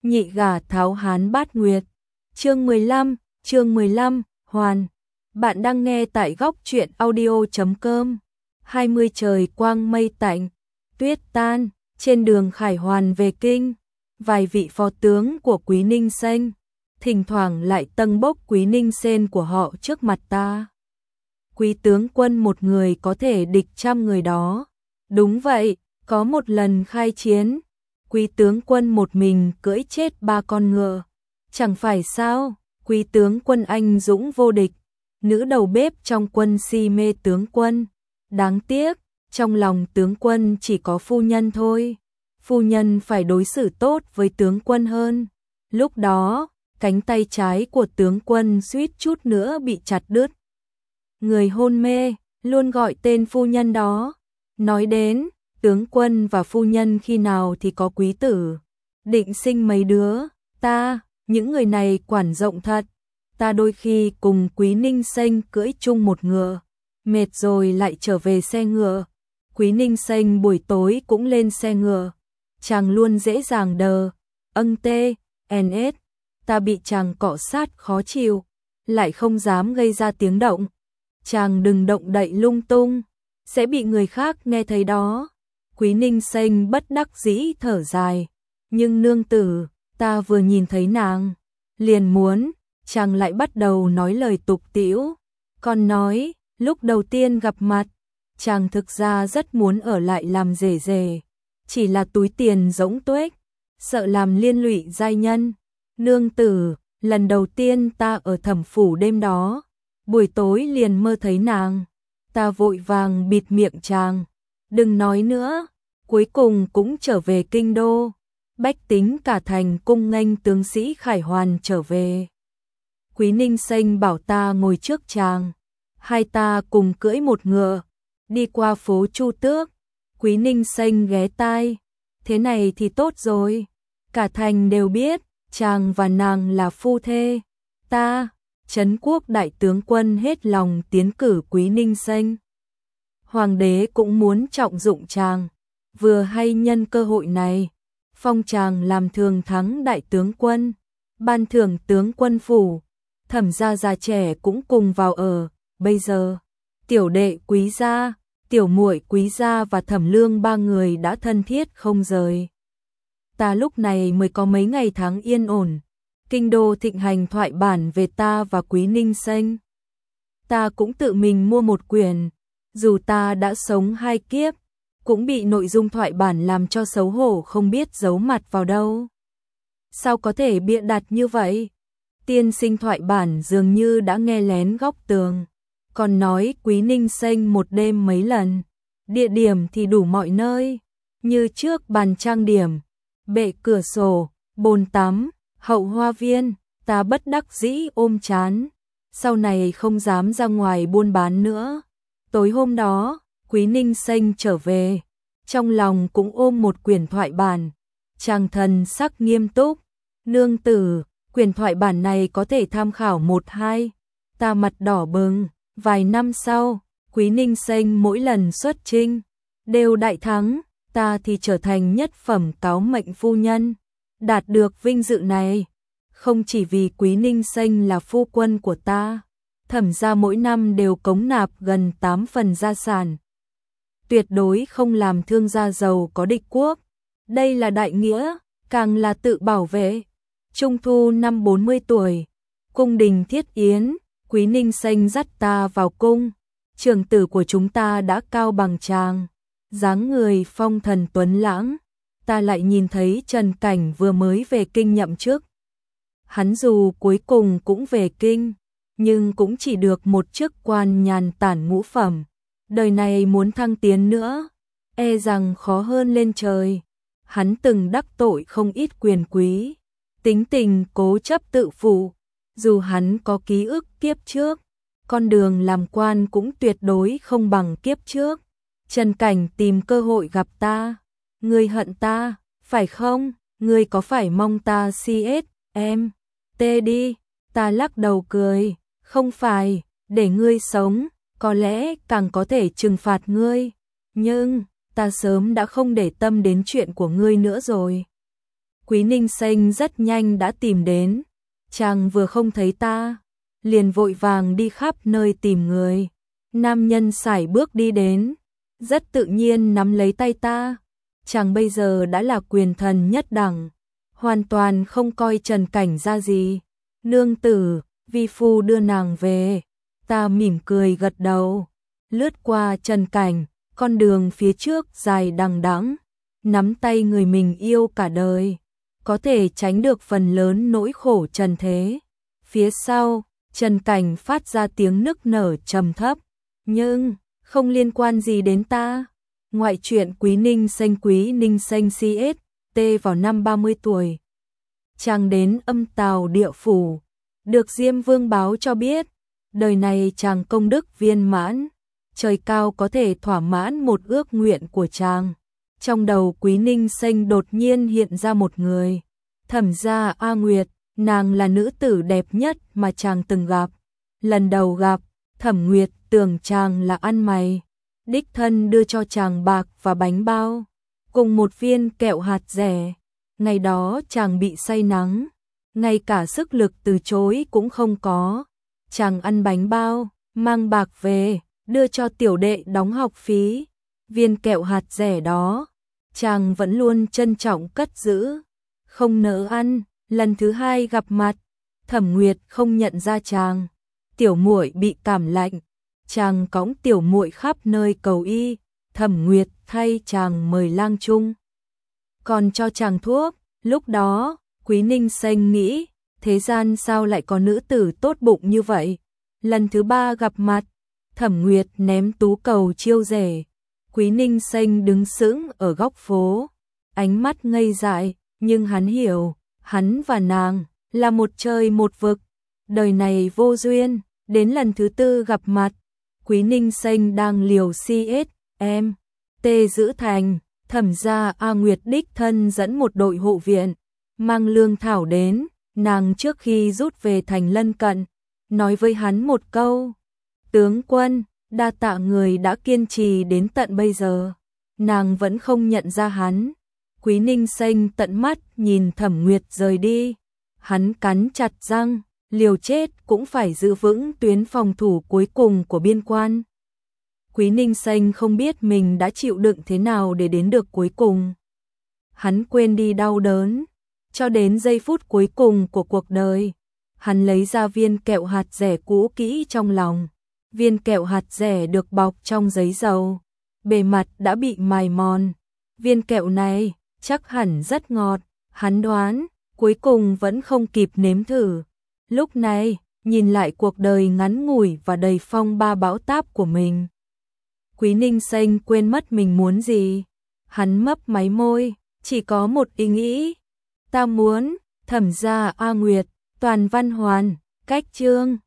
Nhị gả tháo hán bát nguyệt. Chương 15, Hoàn. Bạn đang nghe tại góc truyện audio.com. 20 trời quang mây tạnh, tuyết tan, trên đường khải hoàn về kinh, vài vị phó tướng của Quý Ninh Xanh, thỉnh thoảng lại tâng bốc Quý Ninh Xên của họ trước mặt ta. Quý tướng quân một người có thể địch trăm người đó. Đúng vậy, có một lần khai chiến, Quý tướng quân một mình cưỡi chết 3 con ngựa. Chẳng phải sao, Quý tướng quân anh dũng vô địch, nữ đầu bếp trong quân si mê tướng quân. Đáng tiếc, trong lòng tướng quân chỉ có phu nhân thôi. Phu nhân phải đối xử tốt với tướng quân hơn. Lúc đó, cánh tay trái của tướng quân suýt chút nữa bị chặt đứt. Người hôn mê, luôn gọi tên phu nhân đó. Nói đến, tướng quân và phu nhân khi nào thì có quý tử. Định sinh mấy đứa, những người này quản rộng thật. Ta đôi khi cùng Quý Ninh Xanh cưỡi chung một ngựa, mệt rồi lại trở về xe ngựa. Quý Ninh Xanh buổi tối cũng lên xe ngựa. Chàng luôn dễ dàng đờ, ns. Ta bị chàng cọ sát khó chịu, lại không dám gây ra tiếng động. Chàng đừng động đậy lung tung, sẽ bị người khác nghe thấy đó. Quý Ninh Xanh bất đắc dĩ thở dài. Nhưng nương tử, ta vừa nhìn thấy nàng, liền muốn. Chàng lại bắt đầu nói lời tục tĩu. Còn nói, lúc đầu tiên gặp mặt, chàng thực ra rất muốn ở lại làm rể rể. Chỉ là túi tiền rỗng tuếch, sợ làm liên lụy giai nhân. Nương tử, lần đầu tiên ta ở Thẩm phủ đêm đó, buổi tối liền mơ thấy nàng. Ta vội vàng bịt miệng chàng. Đừng nói nữa, cuối cùng cũng trở về kinh đô. Bách tính cả thành cung nghênh tướng sĩ khải hoàn trở về. Quý Ninh Xanh bảo ta ngồi trước chàng, hai ta cùng cưỡi một ngựa, đi qua phố Chu Tước. Quý Ninh Xanh ghé tai, thế này thì tốt rồi, cả thành đều biết, chàng và nàng là phu thê. Ta, Trấn Quốc đại tướng quân hết lòng tiến cử Quý Ninh Xanh. Hoàng đế cũng muốn trọng dụng chàng, vừa hay nhân cơ hội này, phong chàng làm thường thắng đại tướng quân, ban thưởng tướng quân phủ. Thẩm gia già trẻ cũng cùng vào ở. Bây giờ, tiểu đệ Quý gia, tiểu muội Quý gia và Thẩm Lương ba người đã thân thiết không rời. Ta lúc này mới có mấy ngày tháng yên ổn. Kinh đô thịnh hành thoại bản về ta và Quý Ninh Xanh. Ta cũng tự mình mua một quyển. Dù ta đã sống 2 kiếp, cũng bị nội dung thoại bản làm cho xấu hổ không biết giấu mặt vào đâu. Sao có thể bịa đặt như vậy? Tiên sinh thoại bản dường như đã nghe lén góc tường, còn nói Quý Ninh Xanh một đêm mấy lần, địa điểm thì đủ mọi nơi, như trước bàn trang điểm, bệ cửa sổ, bồn tắm, hậu hoa viên. Ta bất đắc dĩ ôm chán, sau này không dám ra ngoài buôn bán nữa. Tối hôm đó, Quý Ninh Xanh trở về, trong lòng cũng ôm một quyển thoại bản. Chàng thần sắc nghiêm túc, nương tử, quyển thoại bản này có thể tham khảo 1-2. Ta mặt đỏ bừng. Vài năm sau, Quý Ninh Xanh mỗi lần xuất chinh đều đại thắng, ta thì trở thành nhất phẩm cáo mệnh phu nhân. Đạt được vinh dự này, không chỉ vì Quý Ninh Xanh là phu quân của ta, Thẩm gia mỗi năm đều cống nạp gần 8 phần gia sản. Tuyệt đối không làm thương gia giàu có địch quốc. Đây là đại nghĩa, càng là tự bảo vệ. Trung thu năm 40 tuổi, cung đình thiết yến, Quý Ninh Xanh dắt ta vào cung. Trưởng tử của chúng ta đã cao bằng chàng, dáng người phong thần tuấn lãng. Ta lại nhìn thấy Trần Cảnh vừa mới về kinh nhậm chức. Hắn dù cuối cùng cũng về kinh, nhưng cũng chỉ được một chức quan nhàn tản ngũ phẩm. Đời này muốn thăng tiến nữa, e rằng khó hơn lên trời. Hắn từng đắc tội không ít quyền quý, tính tình cố chấp tự phụ. Dù hắn có ký ức kiếp trước, con đường làm quan cũng tuyệt đối không bằng kiếp trước. Trần Cảnh tìm cơ hội gặp ta. Ngươi hận ta, phải không? Ngươi có phải mong ta CSM đi? Ta lắc đầu cười. Không phải, để ngươi sống, có lẽ càng có thể trừng phạt ngươi. Nhưng, ta sớm đã không để tâm đến chuyện của ngươi nữa rồi. Quý Ninh Xanh rất nhanh đã tìm đến, chàng vừa không thấy ta, liền vội vàng đi khắp nơi tìm người. Nam nhân sải bước đi đến, rất tự nhiên nắm lấy tay ta. Chàng bây giờ đã là quyền thần nhất đẳng, hoàn toàn không coi Trần Cảnh ra gì. Nương tử, vi phu đưa nàng về. Ta mỉm cười gật đầu, lướt qua Trần Cảnh, con đường phía trước dài đằng đẵng, nắm tay người mình yêu cả đời, có thể tránh được phần lớn nỗi khổ trần thế. Phía sau, Trần Cảnh phát ra tiếng nức nở trầm thấp, nhưng không liên quan gì đến ta. Ngoại truyện Quý Ninh Xanh CS, T vào năm 30 tuổi. Chàng đến Âm Tào địa phủ, được Diêm Vương báo cho biết, đời này chàng công đức viên mãn, trời cao có thể thỏa mãn một ước nguyện của chàng. Trong đầu Quý Ninh Xanh đột nhiên hiện ra một người, Thẩm gia A Nguyệt, nàng là nữ tử đẹp nhất mà chàng từng gặp. Lần đầu gặp, Thẩm Nguyệt tưởng chàng là ăn mày, đích thân đưa cho chàng bạc và bánh bao, cùng một viên kẹo hạt dẻ. Ngày đó chàng bị say nắng, ngay cả sức lực từ chối cũng không có. Chàng ăn bánh bao, mang bạc về, đưa cho tiểu đệ đóng học phí. Viên kẹo hạt dẻ đó, chàng vẫn luôn trân trọng cất giữ, không nỡ ăn. Lần thứ hai gặp mặt, Thẩm Nguyệt không nhận ra chàng. Tiểu muội bị cảm lạnh, chàng cõng tiểu muội khắp nơi cầu y. Thẩm Nguyệt thay chàng mời lang chung, còn cho chàng thuốc. Lúc đó, Quý Ninh Xanh nghĩ, thế gian sao lại có nữ tử tốt bụng như vậy. Lần thứ ba gặp mặt, Thẩm Nguyệt ném tú cầu chiêu rể. Quý Ninh Xanh đứng sững ở góc phố, ánh mắt ngây dại, nhưng hắn hiểu, hắn và nàng là một trời một vực, đời này vô duyên. Đến lần thứ tư gặp mặt, Quý Ninh Xanh đang liều CSM T giữ thành, Thẩm gia A Nguyệt đích thân dẫn một đội hộ viện, mang lương thảo đến. Nàng trước khi rút về thành lân cận, nói với hắn một câu, tướng quân, đa tạ người đã kiên trì đến tận bây giờ. Nàng vẫn không nhận ra hắn. Quý Ninh Xanh tận mắt nhìn Thẩm Nguyệt rời đi, hắn cắn chặt răng, liều chết cũng phải giữ vững tuyến phòng thủ cuối cùng của biên quan. Quý Ninh Xanh không biết mình đã chịu đựng thế nào để đến được cuối cùng. Hắn quên đi đau đớn, cho đến giây phút cuối cùng của cuộc đời, hắn lấy ra viên kẹo hạt dẻ cũ kỹ trong lòng. Viên kẹo hạt dẻ được bọc trong giấy dầu, bề mặt đã bị mài mòn. Viên kẹo này chắc hẳn rất ngọt, hắn đoán, cuối cùng vẫn không kịp nếm thử. Lúc này, nhìn lại cuộc đời ngắn ngủi và đầy phong ba bão táp của mình, Quý Ninh Xanh quên mất mình muốn gì. Hắn mấp máy môi, chỉ có một ý nghĩ. Ta muốn, Thẩm gia A Nguyệt, toàn văn hoàn, cách chương.